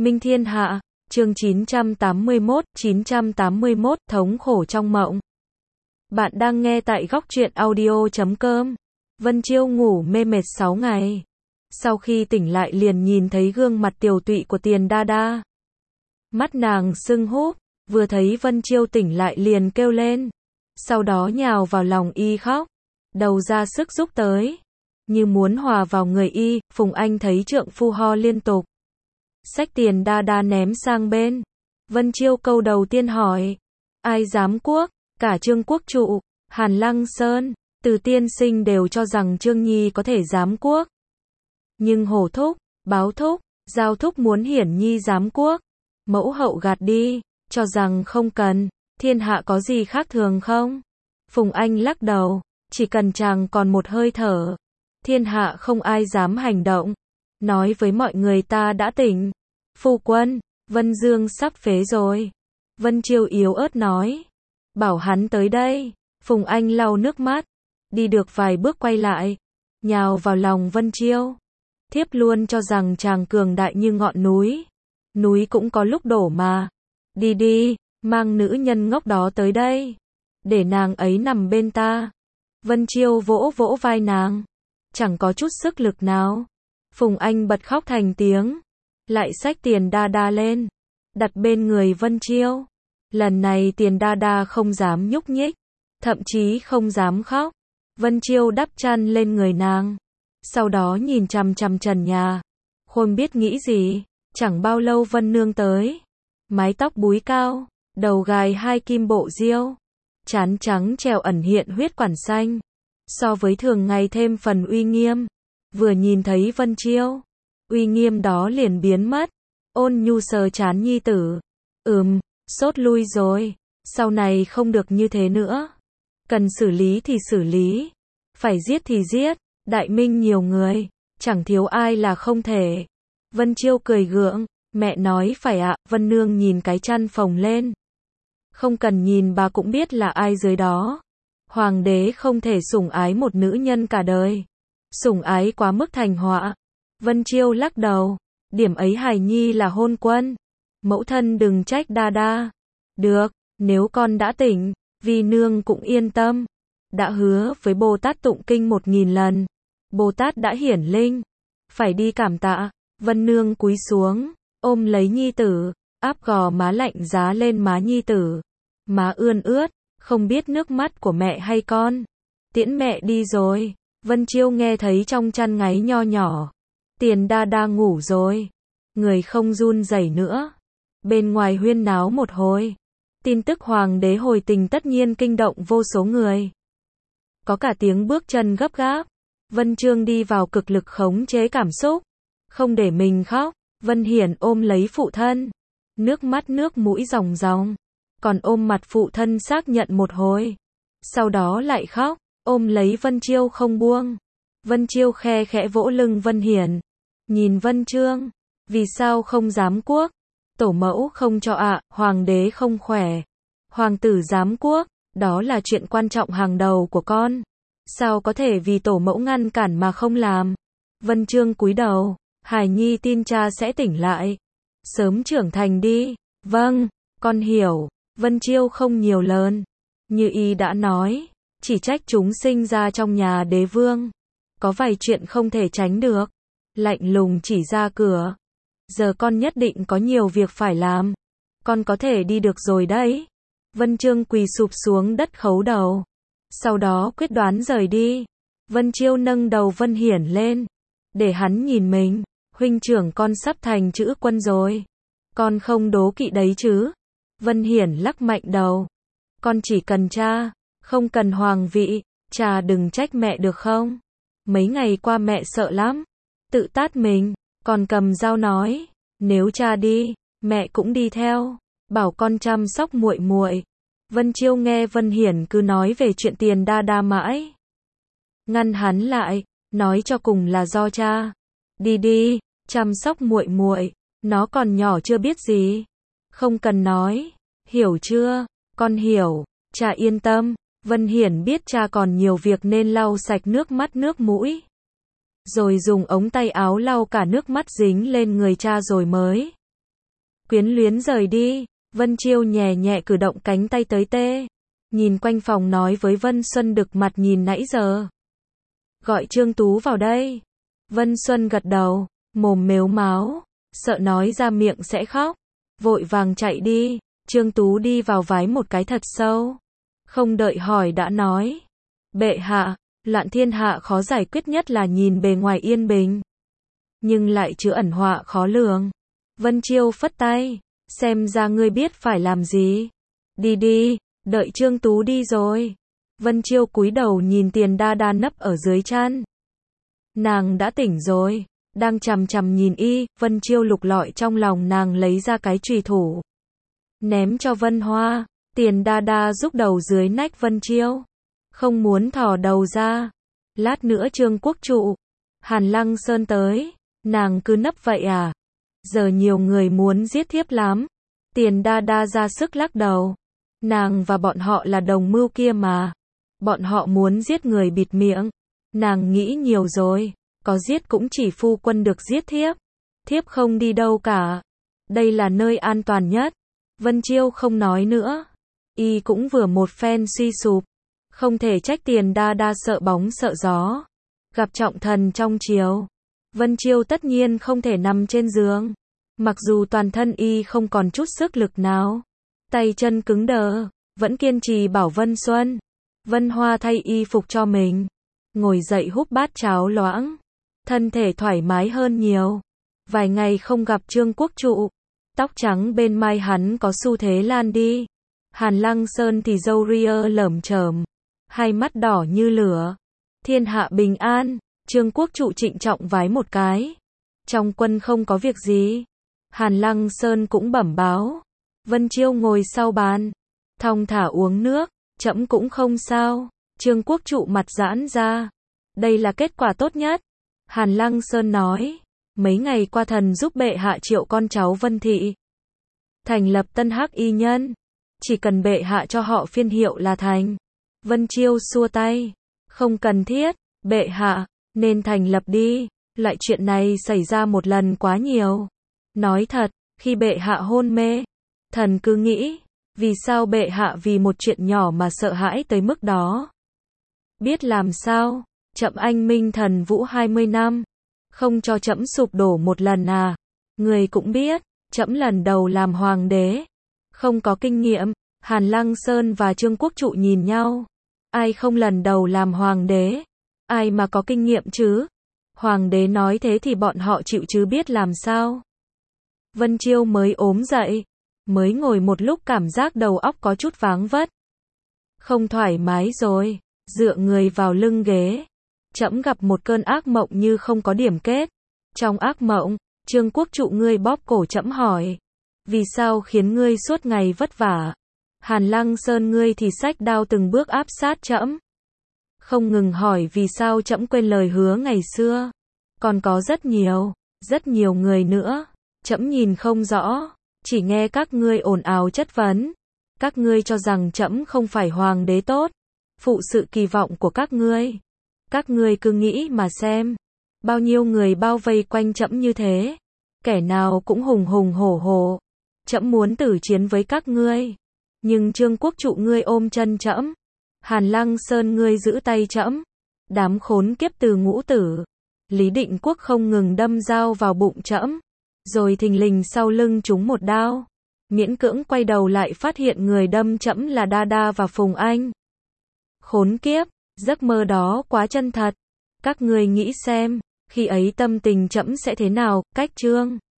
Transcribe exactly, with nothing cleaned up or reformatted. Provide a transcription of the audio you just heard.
Minh Thiên Hạ, chương chín trăm tám mươi mốt, chín trăm tám mươi mốt, thống khổ trong mộng. Bạn đang nghe tại góc truyện audio chấm com. Vân Chiêu ngủ mê mệt sáu ngày. Sau khi tỉnh lại liền nhìn thấy gương mặt tiều tụy của Tiền Đa Đa. Mắt nàng sưng húp, vừa thấy Vân Chiêu tỉnh lại liền kêu lên. Sau đó nhào vào lòng y khóc, đầu ra sức rúc tới. Như muốn hòa vào người y, Phùng Anh thấy trượng phu ho liên tục. Xách Tiền Đa Đa ném sang bên. Vân Chiêu câu đầu tiên hỏi. Ai dám quốc? Cả Trương Quốc Trụ, Hàn Lăng Sơn, Từ tiên sinh đều cho rằng Trương Nhi có thể giám quốc. Nhưng Hổ Thúc, Báo Thúc, Giao Thúc muốn Hiển Nhi giám quốc. Mẫu hậu gạt đi, cho rằng không cần. Thiên hạ có gì khác thường không? Phùng Anh lắc đầu, chỉ cần chàng còn một hơi thở, thiên hạ không ai dám hành động. Nói với mọi người ta đã tỉnh. Phu quân, Vân Dương sắp phế rồi. Vân Chiêu yếu ớt nói. Bảo hắn tới đây. Phùng Anh lau nước mắt. Đi được vài bước quay lại. Nhào vào lòng Vân Chiêu. Thiếp luôn cho rằng chàng cường đại như ngọn núi. Núi cũng có lúc đổ mà. Đi đi, mang nữ nhân ngốc đó tới đây. Để nàng ấy nằm bên ta. Vân Chiêu vỗ vỗ vai nàng. Chẳng có chút sức lực nào. Phùng Anh bật khóc thành tiếng. Lại xách Tiền Đa Đa lên. Đặt bên người Vân Chiêu. Lần này Tiền Đa Đa không dám nhúc nhích. Thậm chí không dám khóc. Vân Chiêu đắp chăn lên người nàng. Sau đó nhìn chằm chằm trần nhà. Không biết nghĩ gì. Chẳng bao lâu Vân Nương tới. Mái tóc búi cao. Đầu gài hai kim bộ diêu. Trán trắng trèo ẩn hiện huyết quản xanh. So với thường ngày thêm phần uy nghiêm. Vừa nhìn thấy Vân Chiêu, uy nghiêm đó liền biến mất. Ôn nhu sờ trán nhi tử. Ừm, sốt lui rồi. Sau này không được như thế nữa. Cần xử lý thì xử lý. Phải giết thì giết. Đại Minh nhiều người. Chẳng thiếu ai là không thể. Vân Chiêu cười gượng. Mẹ nói phải ạ. Vân Nương nhìn cái chăn phồng lên. Không cần nhìn bà cũng biết là ai dưới đó. Hoàng đế không thể sủng ái một nữ nhân cả đời. Sủng ái quá mức thành họa. Vân Chiêu lắc đầu. Điểm ấy hài nhi là hôn quân. Mẫu thân đừng trách Đa Đa. Được, nếu con đã tỉnh, Vi Nương cũng yên tâm. Đã hứa với Bồ Tát tụng kinh một nghìn lần. Bồ Tát đã hiển linh. Phải đi cảm tạ. Vân Nương cúi xuống, ôm lấy nhi tử, áp gò má lạnh giá lên má nhi tử. Má ươn ướt, không biết nước mắt của mẹ hay con. Tiễn mẹ đi rồi. Vân Chiêu nghe thấy trong chăn ngáy nho nhỏ. Tiền Đa Đa ngủ rồi. Người không run rẩy nữa. Bên ngoài huyên náo một hồi. Tin tức hoàng đế hồi tình tất nhiên kinh động vô số người. Có cả tiếng bước chân gấp gáp. Vân Trương đi vào cực lực khống chế cảm xúc. Không để mình khóc. Vân Hiển ôm lấy phụ thân. Nước mắt nước mũi ròng ròng. Còn ôm mặt phụ thân xác nhận một hồi. Sau đó lại khóc. Ôm lấy Vân Chiêu không buông. Vân Chiêu khe khẽ vỗ lưng Vân Hiển. Nhìn Vân Trương. Vì sao không dám quốc? Tổ mẫu không cho ạ. Hoàng đế không khỏe. Hoàng tử giám quốc. Đó là chuyện quan trọng hàng đầu của con. Sao có thể vì tổ mẫu ngăn cản mà không làm? Vân Trương cúi đầu. Hải Nhi tin cha sẽ tỉnh lại. Sớm trưởng thành đi. Vâng, con hiểu. Vân Chiêu không nhiều lời. Như y đã nói. Chỉ trách chúng sinh ra trong nhà đế vương. Có vài chuyện không thể tránh được. Lạnh lùng chỉ ra cửa. Giờ con nhất định có nhiều việc phải làm. Con có thể đi được rồi đấy. Vân Trương quỳ sụp xuống đất khấu đầu. Sau đó quyết đoán rời đi. Vân Chiêu nâng đầu Vân Hiển lên. Để hắn nhìn mình. Huynh trưởng con sắp thành chữ quân rồi. Con không đố kỵ đấy chứ. Vân Hiển lắc mạnh đầu. Con chỉ cần cha. Không cần hoàng vị. Cha đừng trách mẹ được không? Mấy ngày qua mẹ sợ lắm. Tự tát mình. Còn cầm dao nói. Nếu cha đi, mẹ cũng đi theo. Bảo con chăm sóc muội muội. Vân Chiêu nghe Vân Hiển cứ nói về chuyện Tiền Đa Đa mãi. Ngăn hắn lại. Nói cho cùng là do cha. Đi đi, chăm sóc muội muội. Nó còn nhỏ chưa biết gì. Không cần nói. Hiểu chưa? Con hiểu. Cha yên tâm. Vân Hiển biết cha còn nhiều việc nên lau sạch nước mắt nước mũi. Rồi dùng ống tay áo lau cả nước mắt dính lên người cha rồi mới quyến luyến rời đi. Vân Chiêu nhẹ nhẹ cử động cánh tay tới tê. Nhìn quanh phòng nói với Vân Xuân đực mặt nhìn nãy giờ. Gọi Trương Tú vào đây. Vân Xuân gật đầu, mồm mếu máo, sợ nói ra miệng sẽ khóc. Vội vàng chạy đi, Trương Tú đi vào vái một cái thật sâu. Không đợi hỏi đã nói. Bệ hạ, loạn thiên hạ khó giải quyết nhất là nhìn bề ngoài yên bình. Nhưng lại chứa ẩn họa khó lường. Vân Chiêu phất tay, xem ra ngươi biết phải làm gì. Đi đi, đợi Trương Tú đi rồi. Vân Chiêu cúi đầu nhìn Tiền Đa Đa nấp ở dưới chăn. Nàng đã tỉnh rồi, đang chằm chằm nhìn y, Vân Chiêu lục lọi trong lòng nàng lấy ra cái chùy thủ. Ném cho Vân Hoa, Tiền Đa Đa rúc đầu dưới nách Vân Chiêu. Không muốn thò đầu ra. Lát nữa Trương Quốc Trụ, Hàn Lăng Sơn tới, nàng cứ nấp vậy à? Giờ nhiều người muốn giết thiếp lắm. Tiền Đa Đa ra sức lắc đầu. Nàng và bọn họ là đồng mưu kia mà. Bọn họ muốn giết người bịt miệng. Nàng nghĩ nhiều rồi, có giết cũng chỉ phu quân được giết thiếp. Thiếp không đi đâu cả. Đây là nơi an toàn nhất. Vân Chiêu không nói nữa. Y cũng vừa một phen suy sụp. Không thể trách Tiền Đa Đa sợ bóng sợ gió. Gặp trọng thần trong triều. Vân Chiêu tất nhiên không thể nằm trên giường. Mặc dù toàn thân y không còn chút sức lực nào. Tay chân cứng đờ, vẫn kiên trì bảo Vân Xuân. Vân Hoa thay y phục cho mình. Ngồi dậy húp bát cháo loãng. Thân thể thoải mái hơn nhiều. Vài ngày không gặp Trương Quốc Trụ. Tóc trắng bên mai hắn có xu thế lan đi. Hàn Lăng Sơn thì râu ria lởm chởm. Hai mắt đỏ như lửa. Thiên hạ bình an. Trương Quốc Trụ trịnh trọng vái một cái. Trong quân không có việc gì. Hàn Lăng Sơn cũng bẩm báo. Vân Chiêu ngồi sau bàn. Thong thả uống nước. Trẫm cũng không sao. Trương Quốc Trụ mặt giãn ra. Đây là kết quả tốt nhất. Hàn Lăng Sơn nói. Mấy ngày qua thần giúp bệ hạ triệu con cháu Vân Thị. Thành lập tân hắc y nhân. Chỉ cần bệ hạ cho họ phiên hiệu là thành. Vân Chiêu xua tay. Không cần thiết. Bệ hạ, nên thành lập đi. Loại chuyện này xảy ra một lần quá nhiều. Nói thật, khi bệ hạ hôn mê, thần cứ nghĩ, vì sao bệ hạ vì một chuyện nhỏ mà sợ hãi tới mức đó. Biết làm sao, trẫm anh minh thần vũ hai mươi năm, không cho trẫm sụp đổ một lần à. Người cũng biết, trẫm lần đầu làm hoàng đế, không có kinh nghiệm. Hàn Lăng Sơn và Trương Quốc Trụ nhìn nhau. Ai không lần đầu làm hoàng đế? Ai mà có kinh nghiệm chứ? Hoàng đế nói thế thì bọn họ chịu chứ biết làm sao? Vân Chiêu mới ốm dậy, mới ngồi một lúc cảm giác đầu óc có chút váng vất. Không thoải mái rồi, dựa người vào lưng ghế. Trẫm gặp một cơn ác mộng như không có điểm kết. Trong ác mộng, Trương Quốc Trụ ngươi bóp cổ trẫm hỏi. Vì sao khiến ngươi suốt ngày vất vả? Hàn Lăng Sơn ngươi thì xách đao từng bước áp sát trẫm. Không ngừng hỏi vì sao trẫm quên lời hứa ngày xưa. Còn có rất nhiều, rất nhiều người nữa. Trẫm nhìn không rõ, chỉ nghe các ngươi ồn ào chất vấn. Các ngươi cho rằng trẫm không phải hoàng đế tốt, phụ sự kỳ vọng của các ngươi. Các ngươi cứ nghĩ mà xem, bao nhiêu người bao vây quanh trẫm như thế, kẻ nào cũng hùng hùng hổ hổ. Trẫm muốn tử chiến với các ngươi, nhưng Trương Quốc Trụ ngươi ôm chân trẫm, Hàn Lăng Sơn ngươi giữ tay trẫm. Đám khốn kiếp từ ngũ tử, Lý Định Quốc không ngừng đâm dao vào bụng trẫm. Rồi thình lình sau lưng trúng một đao. Miễn cưỡng quay đầu lại phát hiện người đâm trẫm là Đa Đa và Phùng Anh. Khốn kiếp, giấc mơ đó quá chân thật. Các ngươi nghĩ xem, khi ấy tâm tình trẫm sẽ thế nào? Cách Trương